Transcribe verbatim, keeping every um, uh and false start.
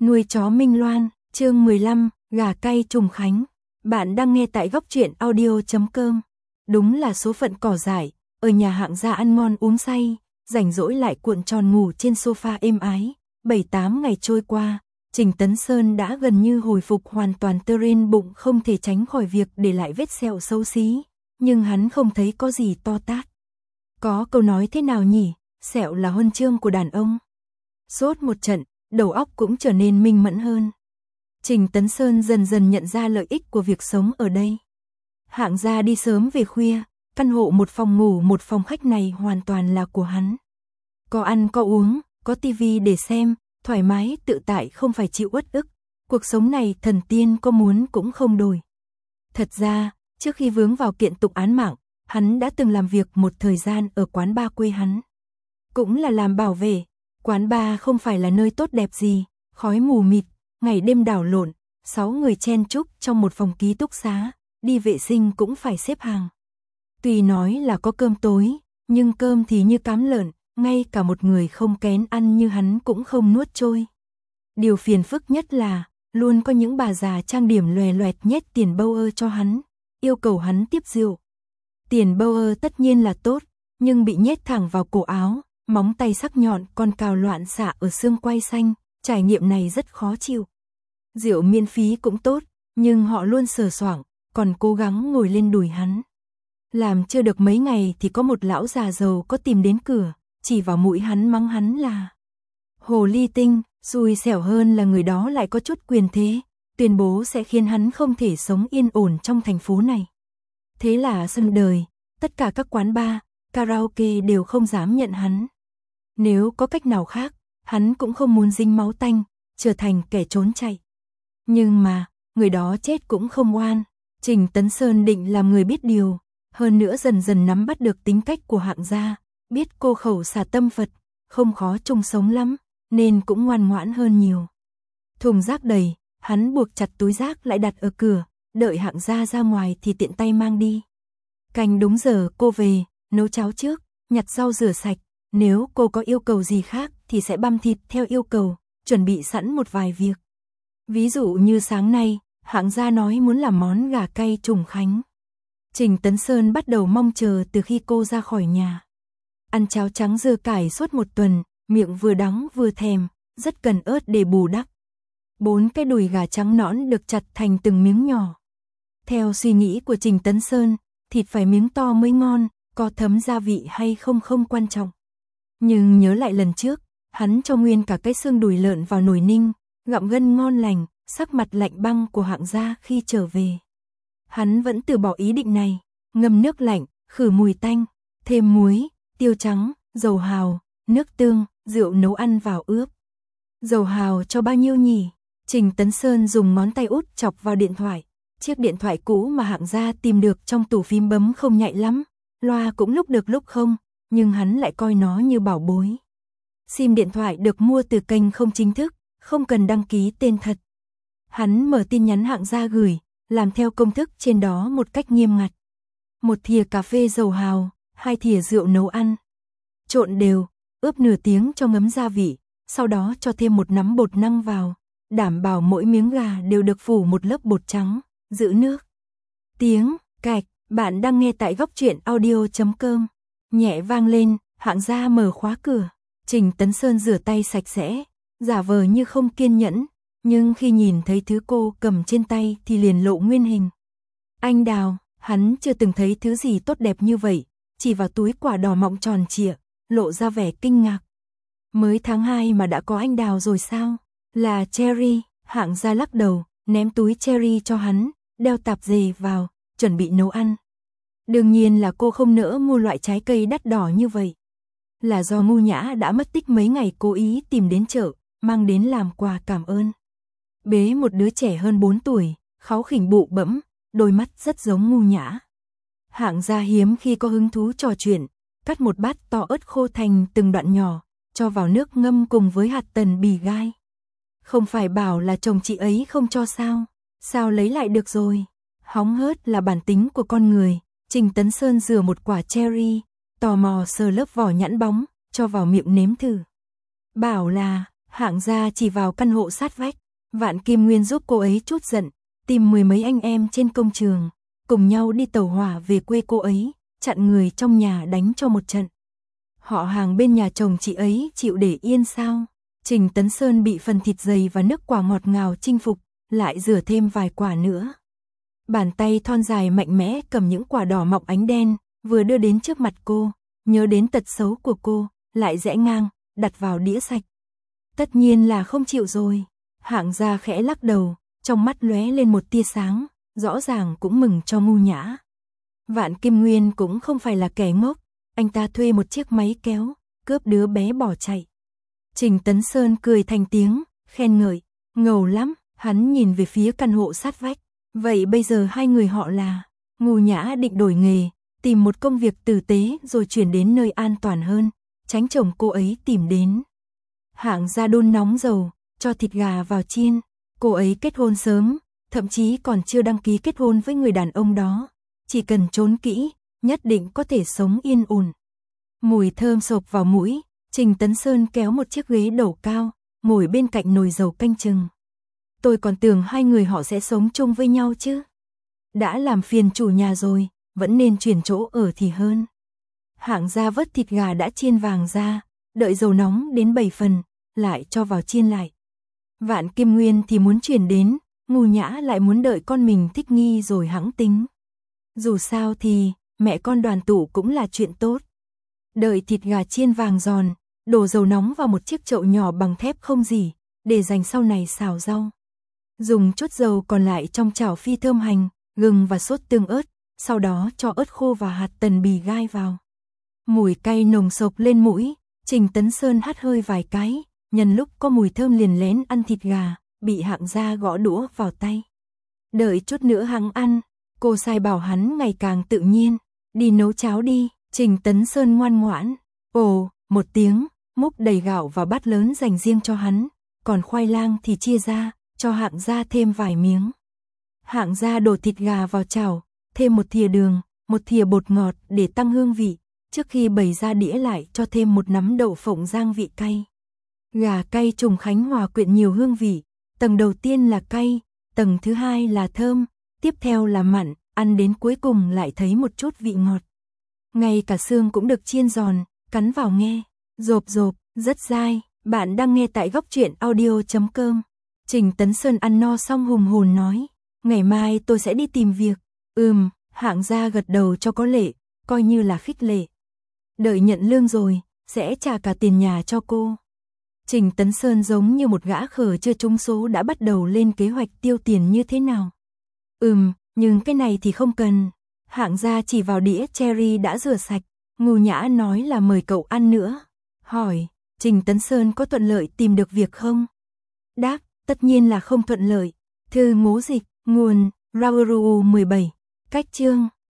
Nuôi chó Minh Loan, chương mười lăm, gà cay Trùng Khánh. Bạn đang nghe tại góc truyện audio chấm com. Đúng là số phận cỏ dại, ở nhà Hạng gia ăn ngon uống say, rảnh rỗi lại cuộn tròn ngủ trên sofa êm ái. bảy tám ngày trôi qua, Trình Tấn Sơn đã gần như hồi phục hoàn toàn, tơ rên bụng không thể tránh khỏi việc để lại vết sẹo xấu xí, nhưng hắn không thấy có gì to tát. Có câu nói thế nào nhỉ, sẹo là huân chương của đàn ông. Sốt một trận, đầu óc cũng trở nên minh mẫn hơn. Trình Tấn Sơn dần dần nhận ra lợi ích của việc sống ở đây. Hạng gia đi sớm về khuya, căn hộ một phòng ngủ một phòng khách này hoàn toàn là của hắn. Có ăn có uống, có tivi để xem, thoải mái tự tại không phải chịu uất ức. Cuộc sống này thần tiên có muốn cũng không đổi. Thật ra, trước khi vướng vào kiện tụng án mạng, hắn đã từng làm việc một thời gian ở quán bar quê hắn. Cũng là làm bảo vệ. Quán bar không phải là nơi tốt đẹp gì, khói mù mịt, ngày đêm đảo lộn, sáu người chen chúc trong một phòng ký túc xá, đi vệ sinh cũng phải xếp hàng. Tuy nói là có cơm tối, nhưng cơm thì như cám lợn, ngay cả một người không kén ăn như hắn cũng không nuốt trôi. Điều phiền phức nhất là, luôn có những bà già trang điểm loè loẹt nhét tiền bâu ơ cho hắn, yêu cầu hắn tiếp rượu. Tiền bâu ơ tất nhiên là tốt, nhưng bị nhét thẳng vào cổ áo. Móng tay sắc nhọn còn cào loạn xạ ở xương quai xanh, trải nghiệm này rất khó chịu. Rượu miễn phí cũng tốt, nhưng họ luôn sờ soạng, còn cố gắng ngồi lên đùi hắn. Làm chưa được mấy ngày thì có một lão già giàu có tìm đến cửa, chỉ vào mũi hắn mắng hắn là hồ ly tinh, xui xẻo hơn là người đó lại có chút quyền thế, tuyên bố sẽ khiến hắn không thể sống yên ổn trong thành phố này. Thế là sân đời, tất cả các quán bar, karaoke đều không dám nhận hắn. Nếu có cách nào khác, hắn cũng không muốn dính máu tanh, trở thành kẻ trốn chạy. Nhưng mà, người đó chết cũng không oan. Trình Tấn Sơn định làm người biết điều, hơn nữa dần dần nắm bắt được tính cách của Hạng gia, biết cô khẩu xả tâm Phật, không khó chung sống lắm, nên cũng ngoan ngoãn hơn nhiều. Thùng rác đầy, hắn buộc chặt túi rác lại đặt ở cửa, đợi Hạng gia ra ngoài thì tiện tay mang đi. Canh đúng giờ cô về, nấu cháo trước, nhặt rau rửa sạch, nếu cô có yêu cầu gì khác thì sẽ băm thịt theo yêu cầu, chuẩn bị sẵn một vài việc. Ví dụ như sáng nay, Hạng gia nói muốn làm món gà cay Trùng Khánh. Trình Tấn Sơn bắt đầu mong chờ từ khi cô ra khỏi nhà. Ăn cháo trắng dưa cải suốt một tuần, miệng vừa đắng vừa thèm, rất cần ớt để bù đắp. Bốn cái đùi gà trắng nõn được chặt thành từng miếng nhỏ. Theo suy nghĩ của Trình Tấn Sơn, thịt phải miếng to mới ngon, có thấm gia vị hay không không quan trọng. Nhưng nhớ lại lần trước, hắn cho nguyên cả cái xương đùi lợn vào nồi ninh, gặm gân ngon lành, sắc mặt lạnh băng của Hạng gia khi trở về. Hắn vẫn từ bỏ ý định này, ngâm nước lạnh, khử mùi tanh, thêm muối, tiêu trắng, dầu hào, nước tương, rượu nấu ăn vào ướp. Dầu hào cho bao nhiêu nhỉ? Trình Tấn Sơn dùng ngón tay út chọc vào điện thoại. Chiếc điện thoại cũ mà Hạng gia tìm được trong tủ phím bấm không nhạy lắm, loa cũng lúc được lúc không, nhưng hắn lại coi nó như bảo bối. Sim điện thoại được mua từ kênh không chính thức, không cần đăng ký tên thật. Hắn mở tin nhắn Hạng gia gửi, làm theo công thức trên đó một cách nghiêm ngặt. Một thìa cà phê dầu hào, hai thìa rượu nấu ăn. Trộn đều, ướp nửa tiếng cho ngấm gia vị, sau đó cho thêm một nắm bột năng vào, đảm bảo mỗi miếng gà đều được phủ một lớp bột trắng, giữ nước. Tiếng cạch, bạn đang nghe tại góc truyện audio chấm com. Nhẹ vang lên, Hạng gia mở khóa cửa. Trình Tấn Sơn rửa tay sạch sẽ, giả vờ như không kiên nhẫn, nhưng khi nhìn thấy thứ cô cầm trên tay thì liền lộ nguyên hình. Anh đào, hắn chưa từng thấy thứ gì tốt đẹp như vậy, chỉ vào túi quả đỏ mọng tròn trịa, lộ ra vẻ kinh ngạc. Mới tháng hai mà đã có anh đào rồi sao? Là cherry. Hạng gia lắc đầu, ném túi cherry cho hắn, đeo tạp dề vào, chuẩn bị nấu ăn. Đương nhiên là cô không nỡ mua loại trái cây đắt đỏ như vậy. Là do ngu nhã đã mất tích mấy ngày cố ý tìm đến chợ, mang đến làm quà cảm ơn. Bế một đứa trẻ hơn bốn tuổi, kháu khỉnh bụ bẫm, đôi mắt rất giống ngu nhã. Hạng gia hiếm khi có hứng thú trò chuyện, cắt một bát to ớt khô thành từng đoạn nhỏ, cho vào nước ngâm cùng với hạt tần bì gai. Không phải bảo là chồng chị ấy không cho sao, sao lấy lại được rồi. Hóng hớt là bản tính của con người. Trình Tấn Sơn rửa một quả cherry, tò mò sờ lớp vỏ nhẵn bóng, cho vào miệng nếm thử. Bảo là, Hạng gia chỉ vào căn hộ sát vách, Vạn Kim Nguyên giúp cô ấy trút giận, tìm mười mấy anh em trên công trường, cùng nhau đi tàu hỏa về quê cô ấy, chặn người trong nhà đánh cho một trận. Họ hàng bên nhà chồng chị ấy chịu để yên sao? Trình Tấn Sơn bị phần thịt dày và nước quả ngọt ngào chinh phục, lại rửa thêm vài quả nữa. Bàn tay thon dài mạnh mẽ cầm những quả đỏ mọng ánh đen, vừa đưa đến trước mặt cô, nhớ đến tật xấu của cô, lại rẽ ngang, đặt vào đĩa sạch. Tất nhiên là không chịu rồi. Hạng gia khẽ lắc đầu, trong mắt lóe lên một tia sáng, rõ ràng cũng mừng cho Ngu Nhã. Vạn Kim Nguyên cũng không phải là kẻ ngốc, anh ta thuê một chiếc máy kéo, cướp đứa bé bỏ chạy. Trình Tấn Sơn cười thành tiếng, khen ngợi, ngầu lắm, hắn nhìn về phía căn hộ sát vách. Vậy bây giờ hai người họ là? Ngu Nhã định đổi nghề, tìm một công việc tử tế rồi chuyển đến nơi an toàn hơn, tránh chồng cô ấy tìm đến. Hạng gia đun nóng dầu, cho thịt gà vào chiên. Cô ấy kết hôn sớm, thậm chí còn chưa đăng ký kết hôn với người đàn ông đó. Chỉ cần trốn kỹ, nhất định có thể sống yên ổn. Mùi thơm xộc vào mũi, Trình Tấn Sơn kéo một chiếc ghế đầu cao, ngồi bên cạnh nồi dầu canh chừng. Tôi còn tưởng hai người họ sẽ sống chung với nhau chứ. Đã làm phiền chủ nhà rồi, vẫn nên chuyển chỗ ở thì hơn. Hạng gia vớt thịt gà đã chiên vàng ra, đợi dầu nóng đến bảy phần, lại cho vào chiên lại. Vạn Kim Nguyên thì muốn chuyển đến, Ngu Nhã lại muốn đợi con mình thích nghi rồi hẵng tính. Dù sao thì, mẹ con đoàn tụ cũng là chuyện tốt. Đợi thịt gà chiên vàng giòn, đổ dầu nóng vào một chiếc chậu nhỏ bằng thép không gì, để dành sau này xào rau. Dùng chút dầu còn lại trong chảo phi thơm hành, gừng và sốt tương ớt, sau đó cho ớt khô và hạt tần bì gai vào. Mùi cay nồng sộc lên mũi, Trình Tấn Sơn hắt hơi vài cái, nhân lúc có mùi thơm liền lén ăn thịt gà, bị Hạng gia gõ đũa vào tay. Đợi chút nữa hắn ăn, cô sai bảo hắn ngày càng tự nhiên, đi nấu cháo đi. Trình Tấn Sơn ngoan ngoãn, ồ, một tiếng, múc đầy gạo vào bát lớn dành riêng cho hắn, còn khoai lang thì chia ra, cho Hạng gia thêm vài miếng. Hạng gia đổ thịt gà vào chảo, thêm một thìa đường, một thìa bột ngọt để tăng hương vị, trước khi bày ra đĩa lại cho thêm một nắm đậu phộng rang vị cay. Gà cay Trùng Khánh hòa quyện nhiều hương vị, tầng đầu tiên là cay, tầng thứ hai là thơm, tiếp theo là mặn, ăn đến cuối cùng lại thấy một chút vị ngọt. Ngay cả xương cũng được chiên giòn, cắn vào nghe, rộp rộp, rất dai. Bạn đang nghe tại góc truyện audio chấm com. Trình Tấn Sơn ăn no xong hùng hồn nói, ngày mai tôi sẽ đi tìm việc. Ừm, Hạng gia gật đầu cho có lệ, coi như là khích lệ. Đợi nhận lương rồi, sẽ trả cả tiền nhà cho cô. Trình Tấn Sơn giống như một gã khờ chưa trúng số đã bắt đầu lên kế hoạch tiêu tiền như thế nào. Ừm, nhưng cái này thì không cần. Hạng gia chỉ vào đĩa cherry đã rửa sạch, Ngu Nhã nói là mời cậu ăn nữa. Hỏi, Trình Tấn Sơn có thuận lợi tìm được việc không? Đáp, tất nhiên là không thuận lợi. Thư ngố dịch, nguồn, Rauru mười bảy, cách chương.